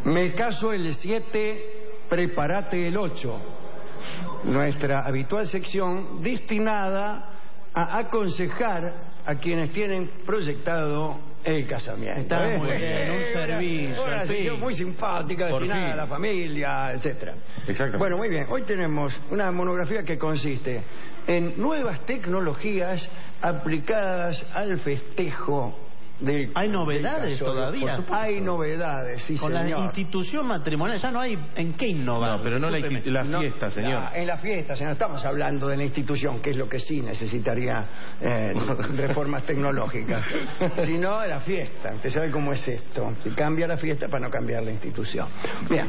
Me caso el 7, prepárate el 8. Nuestra habitual sección destinada a aconsejar a quienes tienen proyectado el casamiento. Está muy bien, un servicio. Una sección muy simpática, destinada a la familia, etcétera. Exacto. Bueno, muy bien. Hoy tenemos una monografía que consiste en nuevas tecnologías aplicadas al festejo del... ¿Hay novedades todavía? Hay novedades, sí, con señor. La institución matrimonial ya no hay en qué innovar. No, pero no la fiesta, señor. En la fiesta, señor. Estamos hablando de la institución, que es lo que sí necesitaría reformas tecnológicas. Si no, de la fiesta. Usted sabe cómo es esto. Se cambia la fiesta para no cambiar la institución. Bien.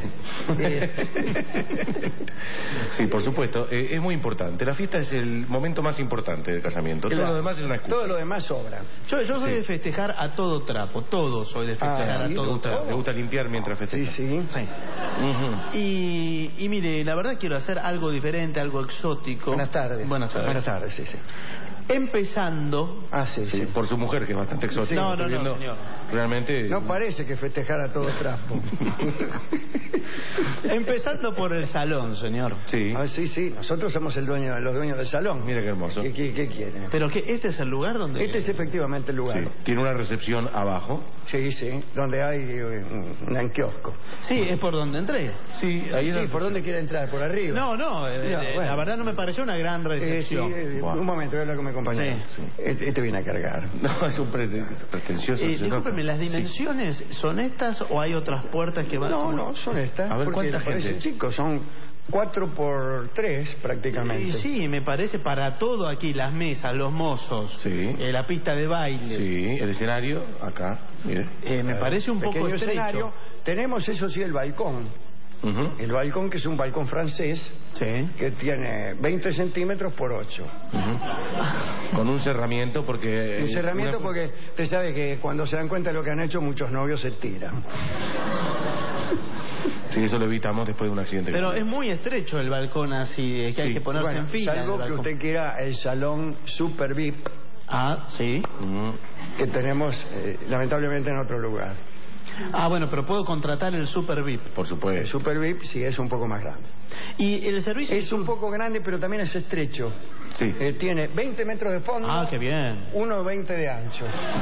Sí, por supuesto. Es muy importante. La fiesta es el momento más importante del casamiento. Todo lo demás es una excusa. Todo lo demás sobra. Yo soy de festejar a todo trapo. Todo soy de festejar ¿sí? a todo trapo. Me gusta limpiar mientras festeja. Sí. Y mire, la verdad quiero hacer algo diferente, algo exótico. Buenas tardes. Buenas tardes, sí. Empezando... Sí, por su mujer, que es bastante exótica. No, señor. Realmente... No parece que festejar a todo trapo. Empezando por el salón, señor. Sí. Sí. Nosotros somos los dueños del salón. Mira qué hermoso. ¿Qué quieren? Pero que este es el lugar donde... Este es efectivamente el lugar. Sí. Tiene una recepción abajo. Sí, donde hay un kiosco. Sí, es por donde entré. Sí, ahí Sí, ¿por dónde quiere entrar? ¿Por arriba? No, bueno. La verdad no me pareció una gran recepción. Un momento, voy a hablar con mi compañero. Sí. Este viene a cargar. No, es un pretencioso. Discúlpeme, ¿las dimensiones son estas o hay otras puertas que van? No, son estas. A ver, ¿cuánta gente? Chicos, son 4x3 prácticamente. Sí, me parece para todo aquí, las mesas, los mozos, sí. La pista de baile. Sí, el escenario, acá, mire. Me parece un poco estrecho. Escenario. Tenemos, eso sí, el balcón. El balcón, que es un balcón francés, que tiene 20 centímetros por 8. Con un cerramiento porque... Un cerramiento porque usted sabe que cuando se dan cuenta de lo que han hecho, muchos novios se tiran. Sí, eso lo evitamos después de un accidente. Pero es muy estrecho el balcón así, que hay que ponerse en fila. Salvo que usted quiera el salón Super VIP. Sí. Que tenemos, lamentablemente, en otro lugar. Bueno, pero puedo contratar el Super VIP. Por supuesto. El Super VIP sí es un poco más grande. ¿Y el servicio? Es un poco grande, pero también es estrecho. Sí. Tiene 20 metros de fondo. Qué bien. 1,20 de ancho.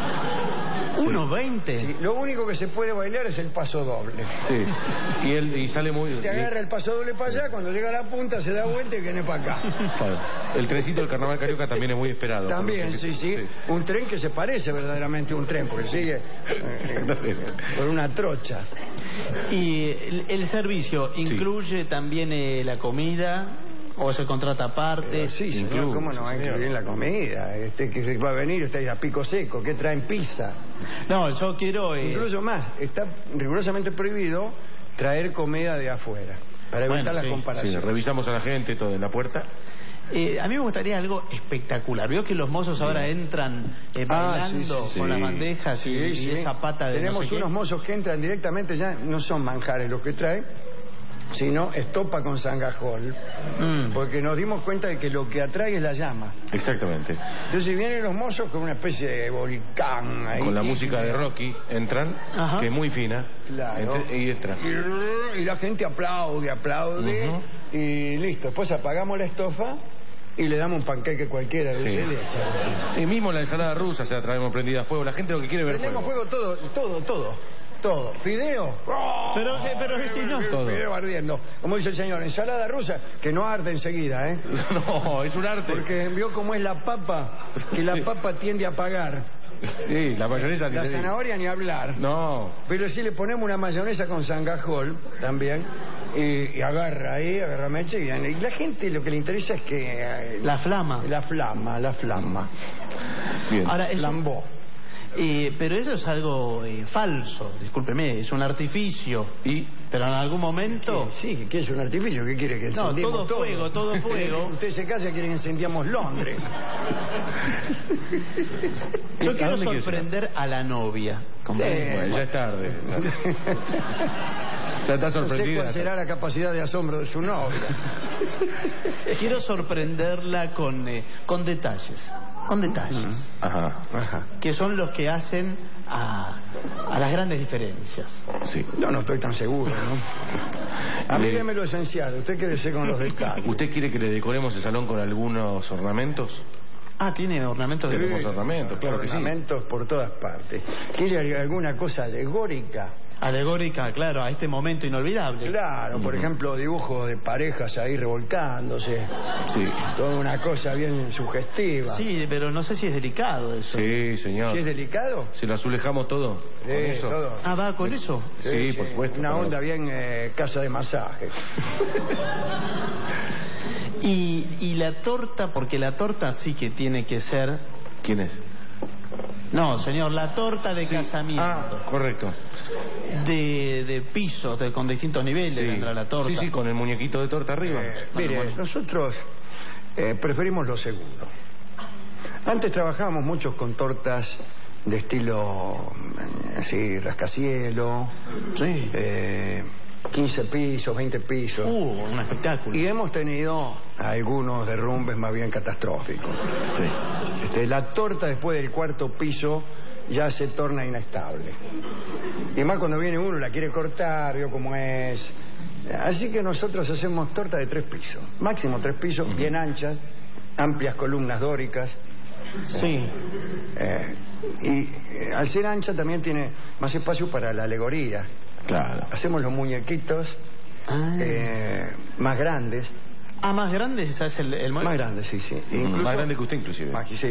1,20. Sí. Lo único que se puede bailar es el paso doble. Sí. Y sale muy... Te agarra el paso doble para allá, cuando llega a la punta se da vuelta y viene para acá. Claro. El trencito del Carnaval Carioca también es muy esperado. También, sí. Un tren que se parece verdaderamente a un tren, porque sigue por una trocha. ¿Y el servicio incluye también la comida? ¿O se contrata aparte? Sí, señor, ¿cómo no va a incluir la comida? Que va a venir, usted a pico seco, ¿qué traen? Pizza. No, yo quiero... Incluso más, está rigurosamente prohibido traer comida de afuera, para evitar la comparación. Sí, revisamos a la gente, todo en la puerta. A mí me gustaría algo espectacular. Veo que los mozos ahora entran bailando con las bandejas y esa pata de... Tenemos unos mozos que entran directamente, ya no son manjares los que traen, sino estopa con sangajol, porque nos dimos cuenta de que lo que atrae es la llama. Exactamente. Entonces vienen los mozos con una especie de volcán ahí, con la música de Rocky entran, que es muy fina. Claro. Y entran. Y la gente aplaude y listo. Después apagamos la estofa y le damos un panqueque cualquiera de dulce de leche. Sí, mismo la ensalada rusa se la traemos prendida a fuego. La gente lo que quiere ver prendemos fuego todo. Fideo. Pero si no... Todo. Fideo ardiendo. Como dice el señor, ensalada rusa, que no arde enseguida, ¿eh? No, es un arte. Porque vio cómo es la papa, que la papa tiende a apagar. Sí, la mayonesa... La zanahoria ni hablar. No. Pero si le ponemos una mayonesa con sangajol también, y agarra mecha, y la gente lo que le interesa es que... La flama. La flama. Bien. Ahora, flambó. Pero eso es algo falso, discúlpeme, es un artificio. Pero en algún momento... Sí, ¿qué es un artificio? ¿Qué quiere que encendemos todo? Todo fuego. Usted se casa, quiere que incendiamos Londres. Yo quiero sorprender a la novia. Bueno, ya es tarde. Ya está sorprendida. No sé cuál será la capacidad de asombro de su novia. Quiero sorprenderla con detalles. con detalles. Que son los que hacen a las grandes diferencias. Sí. No estoy tan seguro, ¿no? A mí déme lo esencial, usted quédese con los detalles. ¿Usted quiere que le decoremos el salón con algunos ornamentos? ¿Tiene ornamentos? Tenemos ornamentos, claro que sí. Ornamentos por todas partes. ¿Quiere alguna cosa alegórica? Alegórica, claro, a este momento inolvidable. Claro, por ejemplo, dibujos de parejas ahí revolcándose. Sí. Toda una cosa bien sugestiva. Sí, pero no sé si es delicado eso. Sí, señor. ¿Sí es delicado? ¿Se lo azulejamos todo? Sí, ¿Con eso? todo. ¿Va con eso? Sí, por supuesto. Una onda bien casa de masaje. Y la torta, porque la torta sí que tiene que ser... ¿Quién es? No, señor, la torta de casamiento. Correcto. De pisos, con distintos niveles vendrá la torta. Sí, con el muñequito de torta arriba. Mire, nosotros preferimos lo seguro. Antes trabajábamos mucho con tortas de estilo, rascacielos. Sí. 15 pisos, 20 pisos. Un espectáculo. Y hemos tenido algunos derrumbes más bien catastróficos. Sí. La torta después del cuarto piso ya se torna inestable. Y más cuando viene uno, la quiere cortar, vio cómo es. Así que nosotros hacemos torta de 3 pisos. Máximo 3 pisos, bien anchas, amplias columnas dóricas. Sí. Y al ser ancha también tiene más espacio para la alegoría. Claro. Hacemos los muñequitos más grandes. Más grandes es el mueble. Más grandes, sí. Incluso, más grande que usted, inclusive. Sí.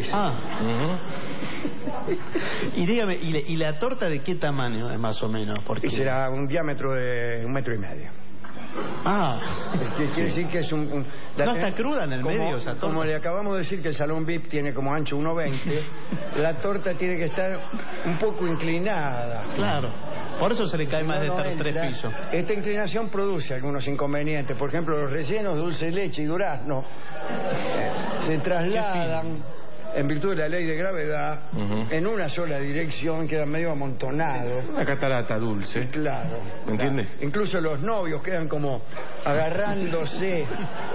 Y dígame, ¿y la torta de qué tamaño es más o menos? Porque... será un diámetro de 1,5 metros. Quiere decir que es ¿No está cruda en el medio esa torta? Como le acabamos de decir que el salón VIP tiene como ancho 1,20, la torta tiene que estar un poco inclinada. Claro, por eso se le cae más de 3 pisos. Esta inclinación produce algunos inconvenientes. Por ejemplo, los rellenos, dulce de leche y durazno se trasladan en virtud de la ley de gravedad en una sola dirección, quedan medio amontonados. Una catarata dulce. Claro. ¿Me entiende? Incluso los novios quedan como agarrándose.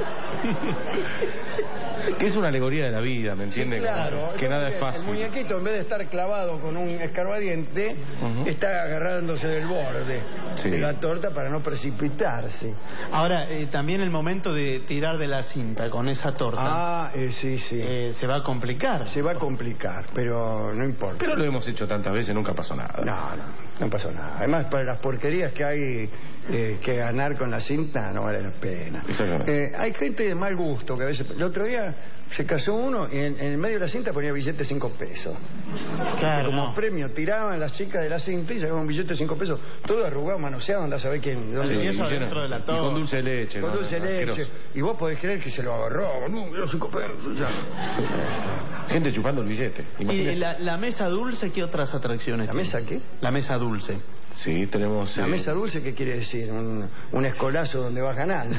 Que es una alegoría de la vida, ¿me entiende? Sí, claro. Que nada es fácil. El muñequito, en vez de estar clavado con un escarbadiente, está agarrándose del borde de la torta para no precipitarse. Ahora, también el momento de tirar de la cinta con esa torta. Sí. Se va a complicar. Se va a complicar, pero no importa. Pero lo hemos hecho tantas veces, nunca pasó nada. No pasó nada. Además, para las porquerías que hay que ganar con la cinta, no vale la pena. Hay gente de mal gusto que a veces... El otro día se casó uno y en el medio de la cinta ponía billete de 5 pesos. Claro. Como premio tiraban las chicas de la cinta y sacaban un billete de 5 pesos, todo arrugado, manoseado, andás a saber quién. Y eso dentro de la torta. Y con dulce de leche. Con dulce de leche. Y vos podés creer que se lo agarró. No, los 5 pesos. Gente chupando el billete. ¿Y la mesa dulce qué otras atracciones tiene? ¿La mesa qué? La mesa dulce. Sí, tenemos... ¿La mesa dulce qué quiere decir? Un escolazo donde vas ganando.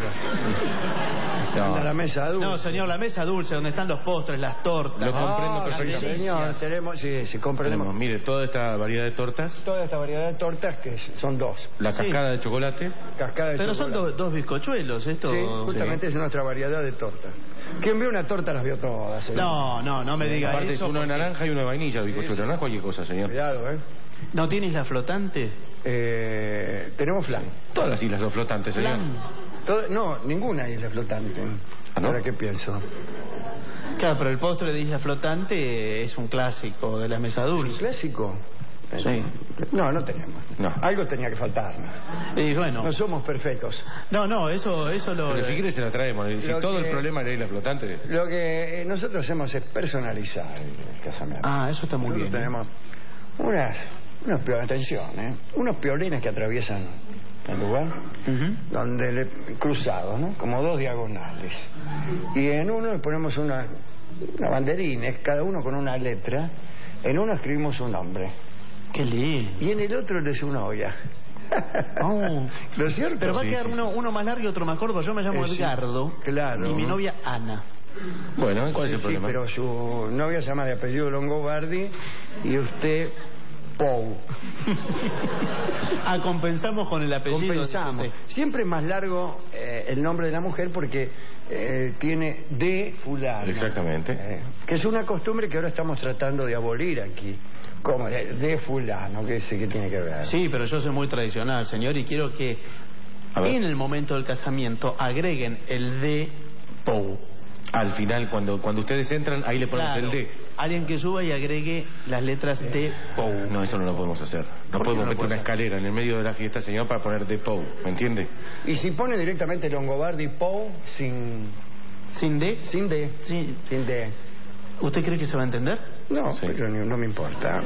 La mesa dulce. No, señor, la mesa dulce, donde están los postres, las tortas. Lo comprendo perfectamente. Señor, sí, comprendemos. Mire, toda esta variedad de tortas. Toda esta variedad de tortas que son 2. La cascada de chocolate. Pero son 2 bizcochuelos, esto. Sí, justamente es nuestra variedad de tortas. Quien vio una torta las vio todas. Señor. No me diga aparte eso. Aparte es uno de naranja y uno de vainilla, bizcochuelo. No es cualquier cosa, señor. Cuidado, ¿No tiene isla flotante? Tenemos flan. Todas las islas son flotantes, señor. No, ninguna isla flotante. ¿No? Ahora qué pienso. Claro, pero el postre de isla flotante es un clásico de la mesa dulce. ¿Un clásico? Sí. No tenemos. Algo tenía que faltarnos. Y bueno. No somos perfectos. No, eso lo... Pero si quiere se la traemos. Si todo el problema era isla flotante. Lo que nosotros hacemos es personalizar el casamiento. Eso está muy bien. Tenemos unos piolines que atraviesan el lugar, donde cruzados, ¿no? Como 2 diagonales. Y en uno le ponemos una banderines, cada uno con una letra. En uno escribimos un nombre. Qué lindo. Y en el otro le es una olla. ¿No es cierto? Pero va a quedar uno más largo y otro más corto. Yo me llamo Edgardo. Claro. Y mi novia Ana. Bueno, ¿cuál es el problema? Pero su novia se llama de apellido Longobardi y usted Pou. Compensamos con el apellido. Compensamos. Siempre es más largo el nombre de la mujer porque tiene de fulano. Exactamente. Que es una costumbre que ahora estamos tratando de abolir aquí. Como de fulano, que tiene que ver. Sí, pero yo soy muy tradicional, señor, y quiero que en el momento del casamiento agreguen el de Pou. Al final, cuando ustedes entran, ahí le ponen el D. Alguien que suba y agregue las letras de Pou. No, eso no lo podemos hacer. No podemos meter una escalera en el medio de la fiesta, señor, para poner de Pou. ¿Me entiende? Y si pone directamente Longobardi Pou sin... ¿Sin D? Sin D. Sí. Sin D. ¿Usted cree que se va a entender? No, sí. Pero no me importa.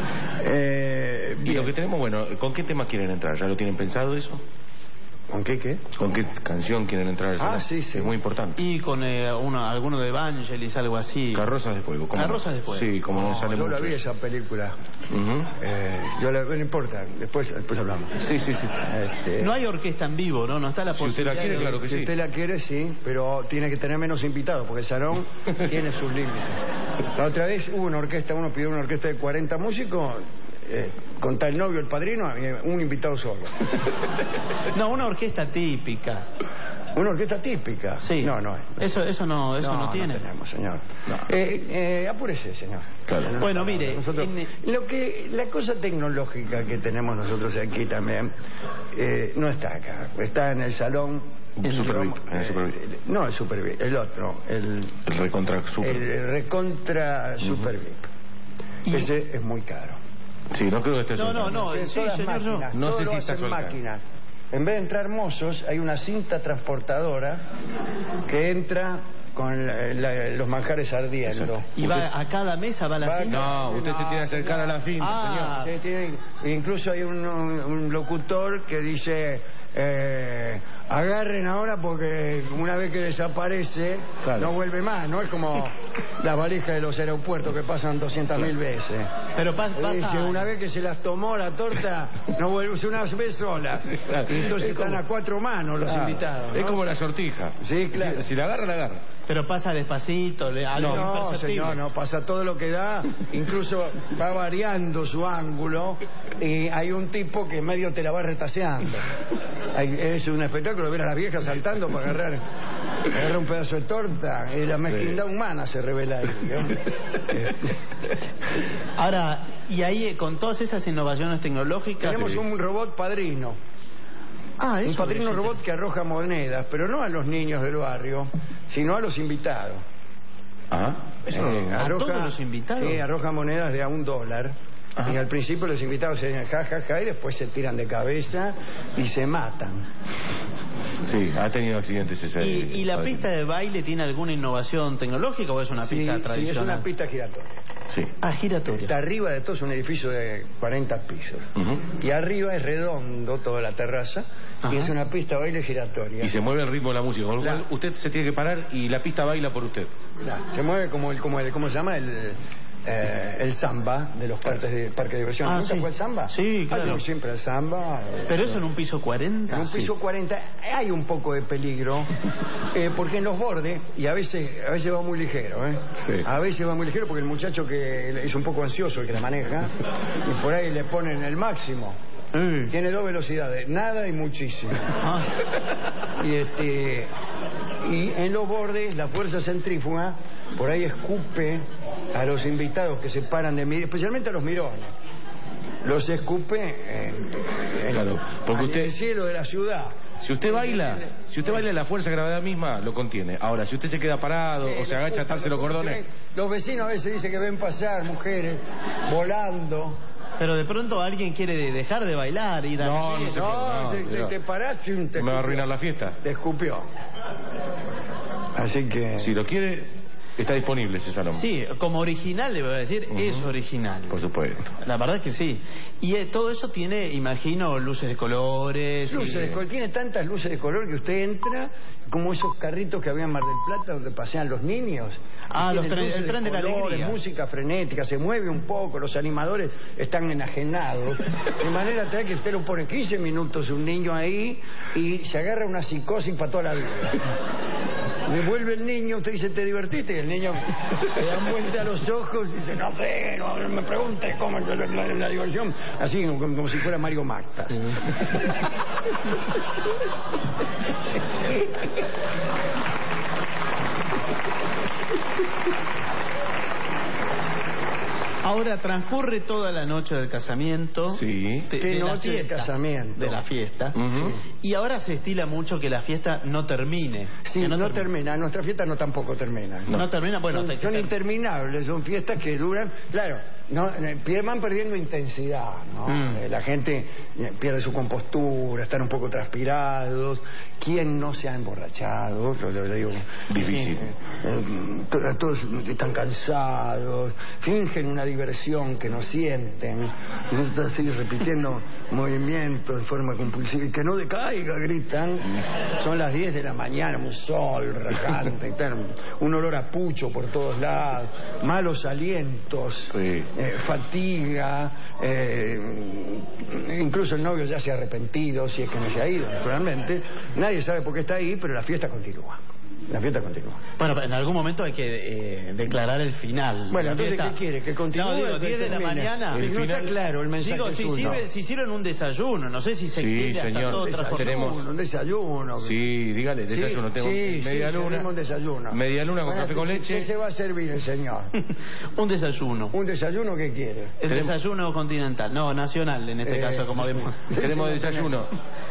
Y lo que tenemos, bueno, ¿con qué tema quieren entrar? ¿Ya lo tienen pensado eso? ¿Con qué? ¿Con qué canción quieren entrar? Sí. Es muy importante. Y con alguno de Evangelis, algo así. Carrozas de Fuego. Carrozas de Fuego. Sí, como sale mucho. Yo la vi esa película. No importa, después hablamos. Sí. No hay orquesta en vivo, ¿no? No está la posibilidad. Si usted la quiere, claro que sí. Si usted la quiere, sí, pero tiene que tener menos invitados, porque el salón tiene sus límites. La otra vez hubo una orquesta, uno pidió una orquesta de 40 músicos... con tal novio, el padrino, un invitado solo. No, una orquesta típica. ¿Una orquesta típica? Sí. No. Eso no tiene. No tenemos, señor. No. Apúrese, señor. Claro. Bueno, mire... La cosa tecnológica que tenemos nosotros aquí también no está acá. Está en el salón... El Super VIP. No, el Super VIP. El otro. El Recontra Super. El Recontra Super VIP. Ese es muy caro. Sí, no creo que esté No, sí, señor, no sé si está máquinas. En vez de entrar mozos, hay una cinta transportadora que entra con los manjares ardiendo. ¿Y va a cada mesa va la cinta? No, usted se tiene que acercar a la cinta, señor. Incluso hay un locutor que dice... agarren ahora porque una vez que desaparece no vuelve más, no es como las valijas de los aeropuertos que pasan 200.000 veces. Pero pasa una vez que se las tomó la torta no vuelve una vez sola. Y entonces están a 4 manos los invitados, ¿no? Es como la sortija. Sí, claro. Si la agarra, la agarra. Pero pasa despacito, no, señor, no pasa todo lo que da, incluso va variando su ángulo y hay un tipo que medio te la va retaseando. Es un espectáculo ver a las viejas saltando para agarrar un pedazo de torta y la mezquindad humana se revela ahí, ¿no? Ahora, y ahí con todas esas innovaciones tecnológicas tenemos un robot padrino. Un padrino robot que arroja monedas, pero no a los niños del barrio, sino a los invitados. ¿A todos los invitados? Sí, arroja monedas de a $1. Y al principio los invitados se dicen ja, y después se tiran de cabeza y se matan. Sí, ha tenido accidentes ese. ¿Y la pista de baile tiene alguna innovación tecnológica o es una pista tradicional? Sí, es una pista giratoria. Sí. Giratoria. Está arriba de todo, es un edificio de 40 pisos. Y arriba es redondo toda la terraza. Y es una pista de baile giratoria. Y se mueve el ritmo de la música. Con lo cual usted se tiene que parar y la pista baila por usted. Se mueve como ¿cómo se llama? El samba de los parques de diversión. ¿Nunca fue el samba? Sí, claro. Siempre el samba. ¿Pero eso en un piso 40? En un piso 40 hay un poco de peligro, porque en los bordes, y a veces va muy ligero, a veces va muy ligero porque el muchacho que es un poco ansioso, el que la maneja, y por ahí le ponen el máximo. Tiene 2 velocidades, nada y muchísimo. Y en los bordes la fuerza centrífuga por ahí escupe a los invitados que se paran de medir, especialmente a los mirones. Los escupe porque en el cielo de la ciudad. Si usted baila la fuerza de gravedad misma lo contiene. Ahora, si usted se queda parado o se agacha a atarse los cordones. Los vecinos a veces dicen que ven pasar mujeres volando. Pero de pronto alguien quiere dejar de bailar, ir a la fiesta. No, te paraste y me va a arruinar la fiesta. Te escupió. Así que... Si lo quiere... Está disponible ese salón. Sí, como original le voy a decir, es original. Por supuesto. La verdad es que sí. Y todo eso tiene, imagino, luces de colores. Tiene tantas luces de color que usted entra, como esos carritos que había en Mar del Plata donde pasean los niños. El tren de la alegría. Música frenética, se mueve un poco, los animadores están enajenados. De manera tal que usted lo pone 15 minutos un niño ahí y se agarra una psicosis para toda la vida. Le vuelve el niño, usted dice, ¿te divertiste? Y el niños le dan vuelta a los ojos y dicen, no sé, no me preguntes cómo es la diversión, así como si fuera Mario Mactas. Ahora transcurre toda la noche del casamiento. Sí. ¿Qué noche del casamiento? De la fiesta. Uh-huh. Y ahora se estila mucho que la fiesta no termine. Sí, no termina. Nuestra fiesta no tampoco termina. No termina, bueno. Son interminables, son fiestas que duran... Claro, van perdiendo intensidad, ¿no? La gente pierde su compostura, están un poco transpirados. ¿Quién no se ha emborrachado? Yo digo, difícil. Todos están cansados, fingen una diversión que no sienten, y están así repitiendo movimientos de forma compulsiva, y que no decaiga, gritan. Son las 10 de la mañana, un sol rajante, un olor a pucho por todos lados, malos alientos, sí. Fatiga, incluso el novio ya se ha arrepentido, si es que no se ha ido, naturalmente. Nadie sabe por qué está ahí, pero la fiesta continúa. La fiesta continúa. Bueno, en algún momento hay que declarar el final. Bueno, entonces, ¿qué quiere? ¿Que continúe? No, digo, 10 de la mañana. El final, está claro el mensaje. Digo, si hicieron un desayuno, no sé si se extiende hasta todo otra tenemos un desayuno. Sí, dígale, desayuno. Tengo media luna. Un desayuno. Media luna con café con leche. ¿Qué se va a servir el señor? Un desayuno. ¿Un desayuno qué quiere? El desayuno continental. No, nacional en este caso, como vemos. Tenemos desayuno.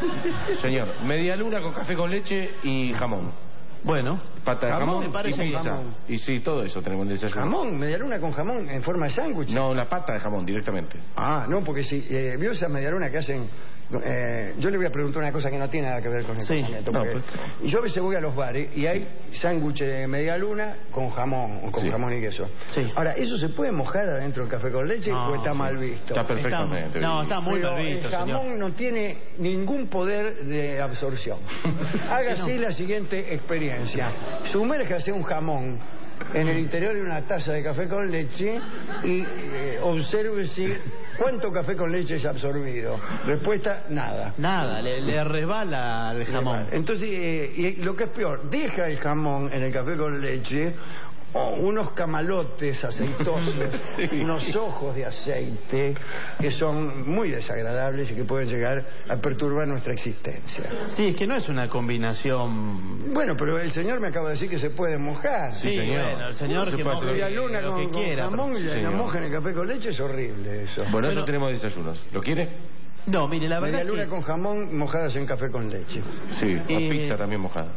Señor, media luna con café con leche y jamón. Bueno, pata de jamón me parece y pizza. Jamón. Y sí, todo eso tenemos en el desayuno. ¿Jamón? ¿Medialuna con jamón en forma de sándwich? No, la pata de jamón directamente. Ah, no, porque si vio esa medialuna que hacen... yo le voy a preguntar una cosa que no tiene nada que ver con el casamiento. Y yo a veces voy a los bares y hay sándwich de medialuna con jamón, jamón y queso. Sí. Ahora, ¿eso se puede mojar adentro del café con leche o está mal visto? Está perfectamente. Está muy mal visto, el jamón señor. No tiene ningún poder de absorción. Hágase la siguiente experiencia. Sumérjase un jamón en el interior de una taza de café con leche y observe si cuánto café con leche es absorbido. Respuesta, nada. Nada, le resbala el jamón. Entonces, y lo que es peor, deja el jamón en el café con leche unos camalotes aceitosos, sí. Unos ojos de aceite que son muy desagradables y que pueden llegar a perturbar nuestra existencia. Sí, es que no es una combinación... Bueno, pero el señor me acaba de decir que se puede mojar. Sí, señor. Bueno, el señor que moje media luna lo que quiera. Jamón y la moja en el café con leche es horrible eso. Bueno, eso tenemos desayunos. ¿Lo quiere? No, mire, la verdad media luna con jamón mojadas en café con leche. Sí, con pizza también mojada.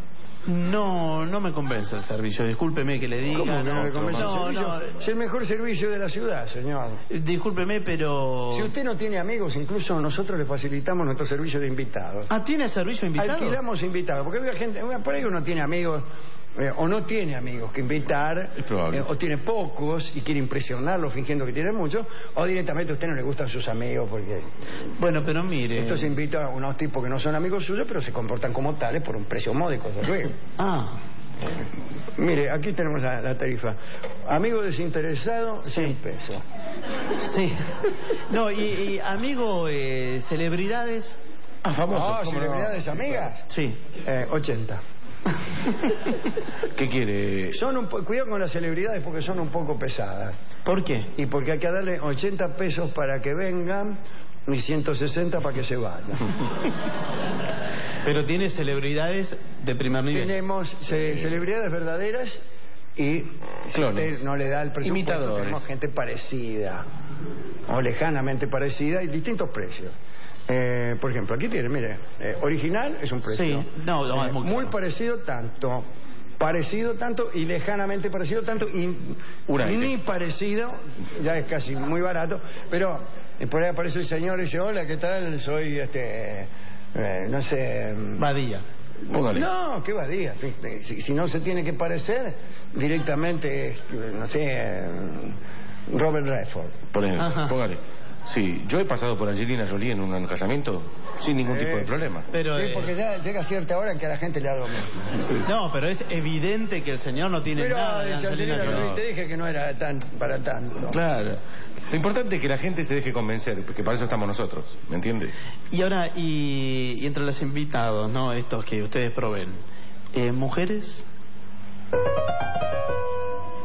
No me convence el servicio, discúlpeme que le diga. ¿Cómo no me convence el servicio? Es el mejor servicio de la ciudad, señor. Discúlpeme, pero... Si usted no tiene amigos, incluso nosotros le facilitamos nuestro servicio de invitados. Ah, ¿tiene servicio de invitados? Alquilamos invitados, porque hay gente, por ahí uno tiene amigos... o no tiene amigos que invitar, o tiene pocos y quiere impresionarlos fingiendo que tiene muchos, o directamente a usted no le gustan sus amigos porque... Bueno, pero mire... Entonces invita a unos tipos que no son amigos suyos, pero se comportan como tales por un precio módico, desde luego. Mire, aquí tenemos la tarifa. Amigo desinteresado, 100 pesos. Sí. No, y amigo, celebridades... famosos. ¿Celebridades amigas? Sí. 80. ¿Qué quiere? Cuidado con las celebridades porque son un poco pesadas. ¿Por qué? Y porque hay que darle 80 pesos para que vengan y 160 para que se vayan. Pero tiene celebridades de primer nivel. Tenemos celebridades verdaderas y clones. No le da el presupuesto. Imitadores. Tenemos gente parecida o lejanamente parecida y distintos precios. Por ejemplo, aquí tiene, mire, original es un precio. Sí, no, es muy parecido tanto y lejanamente parecido tanto y ni parecido, ya es casi muy barato, pero por ahí aparece el señor y dice, hola, ¿qué tal? Soy no sé... Badía. No, qué Badía. Si no se tiene que parecer, directamente, no sé, Robert Redford. Por ejemplo, póngale. Sí, yo he pasado por Angelina Jolie en un casamiento sin ningún tipo de problema. Pero, sí, porque ya llega cierta hora en que a la gente le da lo mismo. Sí. No, pero es evidente que el señor no tiene nada de Angelina Jolie. Te dije que no era para tanto. Claro. Lo importante es que la gente se deje convencer, porque para eso estamos nosotros, ¿me entiende? Y ahora, y entre los invitados, ¿no? Estos que ustedes proveen, ¿mujeres?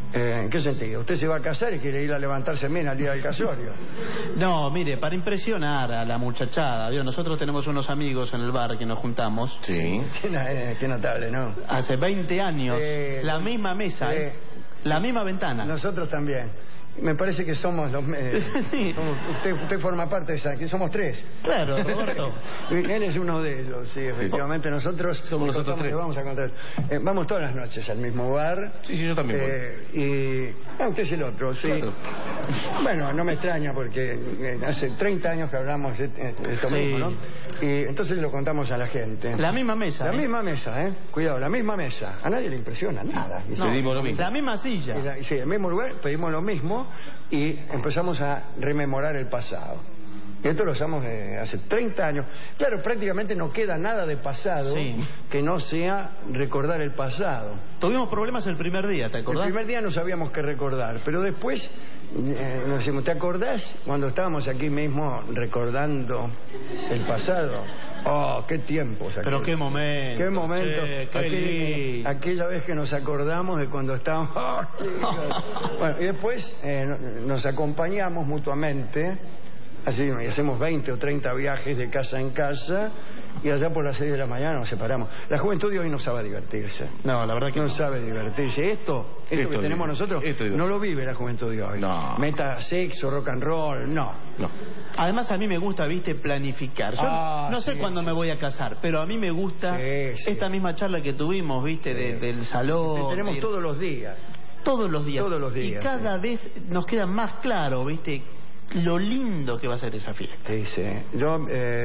¿En qué sentido? ¿Usted se va a casar y quiere ir a levantarse bien al día del casorio? No, mire, para impresionar a la muchachada, ¿vio? Nosotros tenemos unos amigos en el bar que nos juntamos. Sí. Qué notable, ¿no? Hace 20 años, la misma mesa, la misma ventana. Nosotros también. Me parece que somos los... Sí. Usted forma parte de esa, que somos 3. Claro, Roberto. Él es uno de ellos, sí, efectivamente. Nosotros somos nosotros 3. Vamos a contar. Vamos todas las noches al mismo bar. Sí, yo también voy. Y... usted es el otro, sí. Claro. Bueno, no me extraña porque hace 30 años que hablamos de esto mismo, ¿no? Y entonces lo contamos a la gente. La misma mesa. La misma mesa, ¿eh? Cuidado, la misma mesa. A nadie le impresiona nada. No, pedimos lo mismo. La misma silla. Sí, el mismo lugar, pedimos lo mismo y empezamos a rememorar el pasado. Y esto lo usamos hace 30 años. Claro, prácticamente no queda nada de pasado que no sea recordar el pasado. Tuvimos problemas el primer día, ¿te acordás? El primer día no sabíamos qué recordar, pero después nos decimos, ¿te acordás cuando estábamos aquí mismo recordando el pasado? Oh, qué tiempos. Pero qué momento. Qué momento. Aquella vez que nos acordamos de cuando estábamos... Bueno, y después nos acompañamos mutuamente. Así hacemos 20 o 30 viajes de casa en casa y allá por las 6 de la mañana nos separamos. La juventud de hoy no sabe divertirse. No, la verdad que no sabe divertirse. Esto que tenemos nosotros no lo vive la juventud de hoy. No. Meta sexo, rock and roll, no. Además a mí me gusta, viste, planificar. Yo no sé cuándo me voy a casar, pero a mí me gusta esta misma charla que tuvimos, viste, del salón. Tenemos todos los días. Todos los días. Todos los días. Y cada vez nos queda más claro, viste, lo lindo que va a ser esa fiesta. Sí. Yo,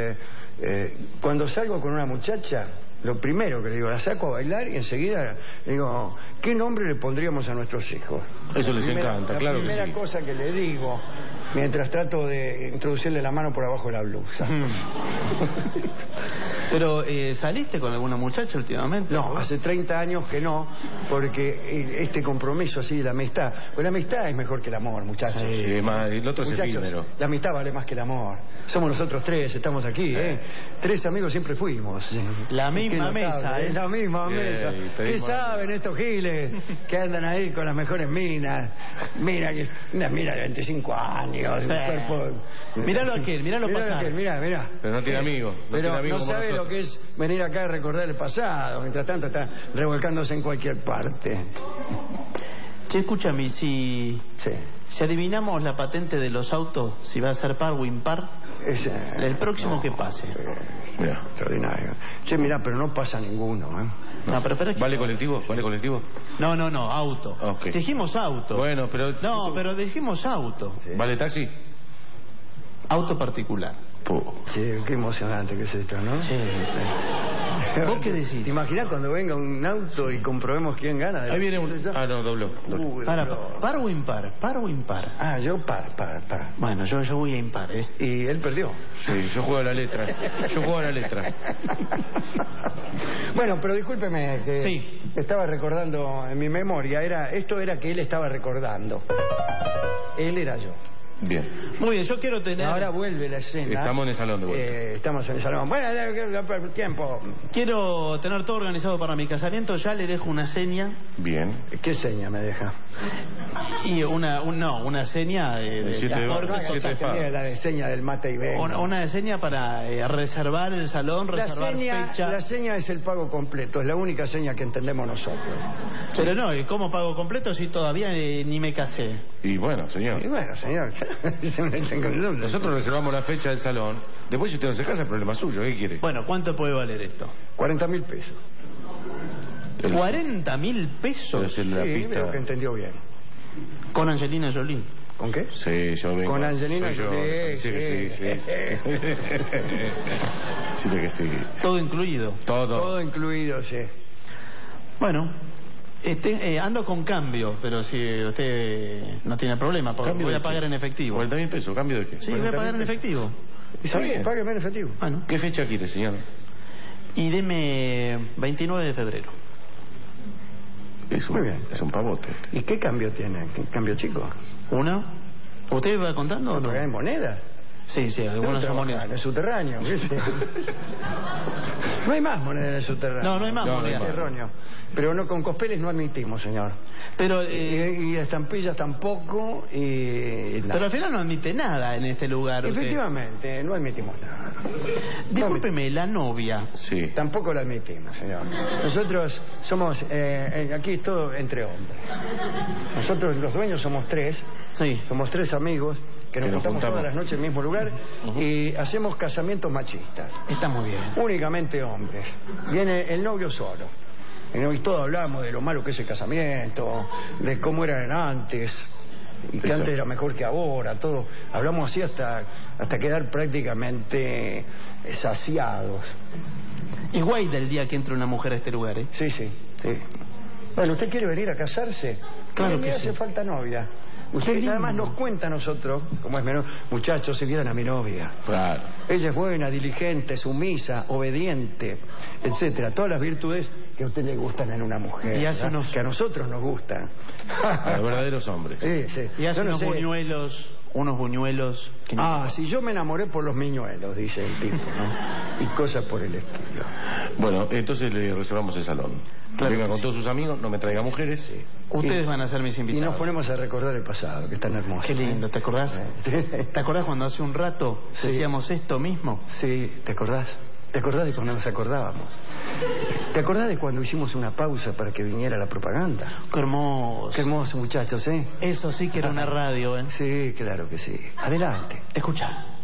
cuando salgo con una muchacha, lo primero que le digo, la saco a bailar y enseguida le digo, ¿qué nombre le pondríamos a nuestros hijos? Eso les encanta, claro que sí. La primera cosa que le digo, mientras trato de introducirle la mano por abajo de la blusa. Pero, ¿saliste con alguna muchacha últimamente? No, hace 30 años que no, porque este compromiso así de la amistad, pues la amistad es mejor que el amor, muchachos. Sí, el otro es efímero. La amistad vale más que el amor. Somos nosotros 3, estamos aquí, 3 amigos siempre fuimos. La misma mesa, ¿eh? La misma mesa. ¿Qué saben estos giles que andan ahí con las mejores minas? Mira, una mina de 25 años, cuerpo... Míralo aquel, míralo pasar. Mira. Pero no tiene amigos. Pero no sabe lo que es venir acá a recordar el pasado. Mientras tanto está revolcándose en cualquier parte. Che, escúchame, si adivinamos la patente de los autos, si va a ser par o impar, el próximo que pase. Mira, extraordinario. Che, mira, pero no pasa ninguno, ¿eh? No, pero ¿Vale colectivo? No, auto. Okay. Dijimos auto. Bueno, pero... No, pero dijimos auto. Sí. ¿Vale taxi? Auto particular. Sí, qué emocionante que es esto, ¿no? Sí. ¿Vos qué decís? ¿Te imaginas cuando venga un auto y comprobemos quién gana? Ahí viene un... no, dobló. ¿Par o impar? ¿Par o impar? Yo par. Bueno, yo voy a impar, ¿eh? Y él perdió. Sí, yo juego a la letra. Bueno, pero discúlpeme que estaba recordando en mi memoria. Esto era que él estaba recordando. Él era yo. Bien. Muy bien, yo quiero tener... Ahora vuelve la escena. Estamos en el salón de vuelta. Estamos en el salón. Bueno, tiempo. Quiero tener todo organizado para mi casamiento. Ya le dejo una seña. Bien. ¿Qué seña me deja? Y una seña de la de seña del mate y venga. Una seña para reservar el salón, reservar fecha. La seña es el pago completo. Es la única seña que entendemos nosotros. Pero no, ¿y cómo pago completo si todavía ni me casé? Y bueno, señor. Nosotros reservamos la fecha del salón. Después, si usted no se casa, es problema suyo. ¿Qué quiere? Bueno, ¿cuánto puede valer esto? 40.000 pesos. ¿40.000 pesos? Sí, creo que entendió bien. ¿Con Angelina Jolie? ¿Con qué? Sí, yo vengo. Con Angelina Jolie. Sí. Sí que sí. ¿Todo incluido? Todo incluido, sí. Bueno, ando con cambio, pero si usted no tiene problema, porque voy a pagar en efectivo. 40.000 pesos, ¿cambio de qué? Sí, voy a pagar en efectivo. Está bien. Págueme en efectivo. Bueno. ¿Qué fecha quiere, señor? Y deme 29 de febrero. Muy bien. Es un pavote. ¿Y qué cambio tiene? ¿Qué cambio chico? ¿Uno? ¿Usted va contando o no? ¿En moneda? Sí, sí, algunos son monedas. En el subterráneo, ¿qué sé? No hay más moneda en el subterráneo. No hay más moneda. Erróneo. Pero no, con cospeles no admitimos, señor. Pero y estampillas tampoco. Pero al final no admite nada en este lugar. Efectivamente, no admitimos nada. Discúlpeme, la novia. Sí. Tampoco la admitimos, señor. Nosotros somos, aquí es todo entre hombres. Nosotros los dueños somos 3. Sí. Somos 3 amigos que nos juntamos todas las noches en el mismo lugar y hacemos casamientos machistas. Está muy bien. Únicamente hombres. Viene el novio solo. Y todos hablamos de lo malo que es el casamiento, de cómo eran antes, y que antes era mejor que ahora, todo. Hablamos así hasta quedar prácticamente saciados. Es guay del día que entra una mujer a este lugar, ¿eh? Sí. Bueno, ¿usted quiere venir a casarse? Claro que le sí. hace falta novia. Usted además nos cuenta a nosotros, como es menor, muchachos, si vieran a mi novia. Claro. Ella es buena, diligente, sumisa, obediente, etcétera. Todas las virtudes que a usted le gustan en una mujer. Y hace que a nosotros nos gustan. A los verdaderos hombres. Sí. Y hace Yo unos buñuelos. Que sí, yo me enamoré por los miñuelos, dice el tipo, ¿no? Y cosas por el estilo. Bueno, entonces le reservamos el salón. Claro. Venga con todos sus amigos, no me traiga mujeres. Sí. Ustedes van a ser mis invitados. Y nos ponemos a recordar el pasado, que es tan hermoso. Qué lindo, ¿te acordás? ¿Te acordás cuando hace un rato decíamos esto mismo? Sí, ¿te acordás? ¿Te acordás de cuando nos acordábamos? ¿Te acordás de cuando hicimos una pausa para que viniera la propaganda? Qué hermoso. Qué hermoso, muchachos, ¿eh? Eso sí que era una radio, ¿eh? Sí, claro que sí. Adelante. Escucha.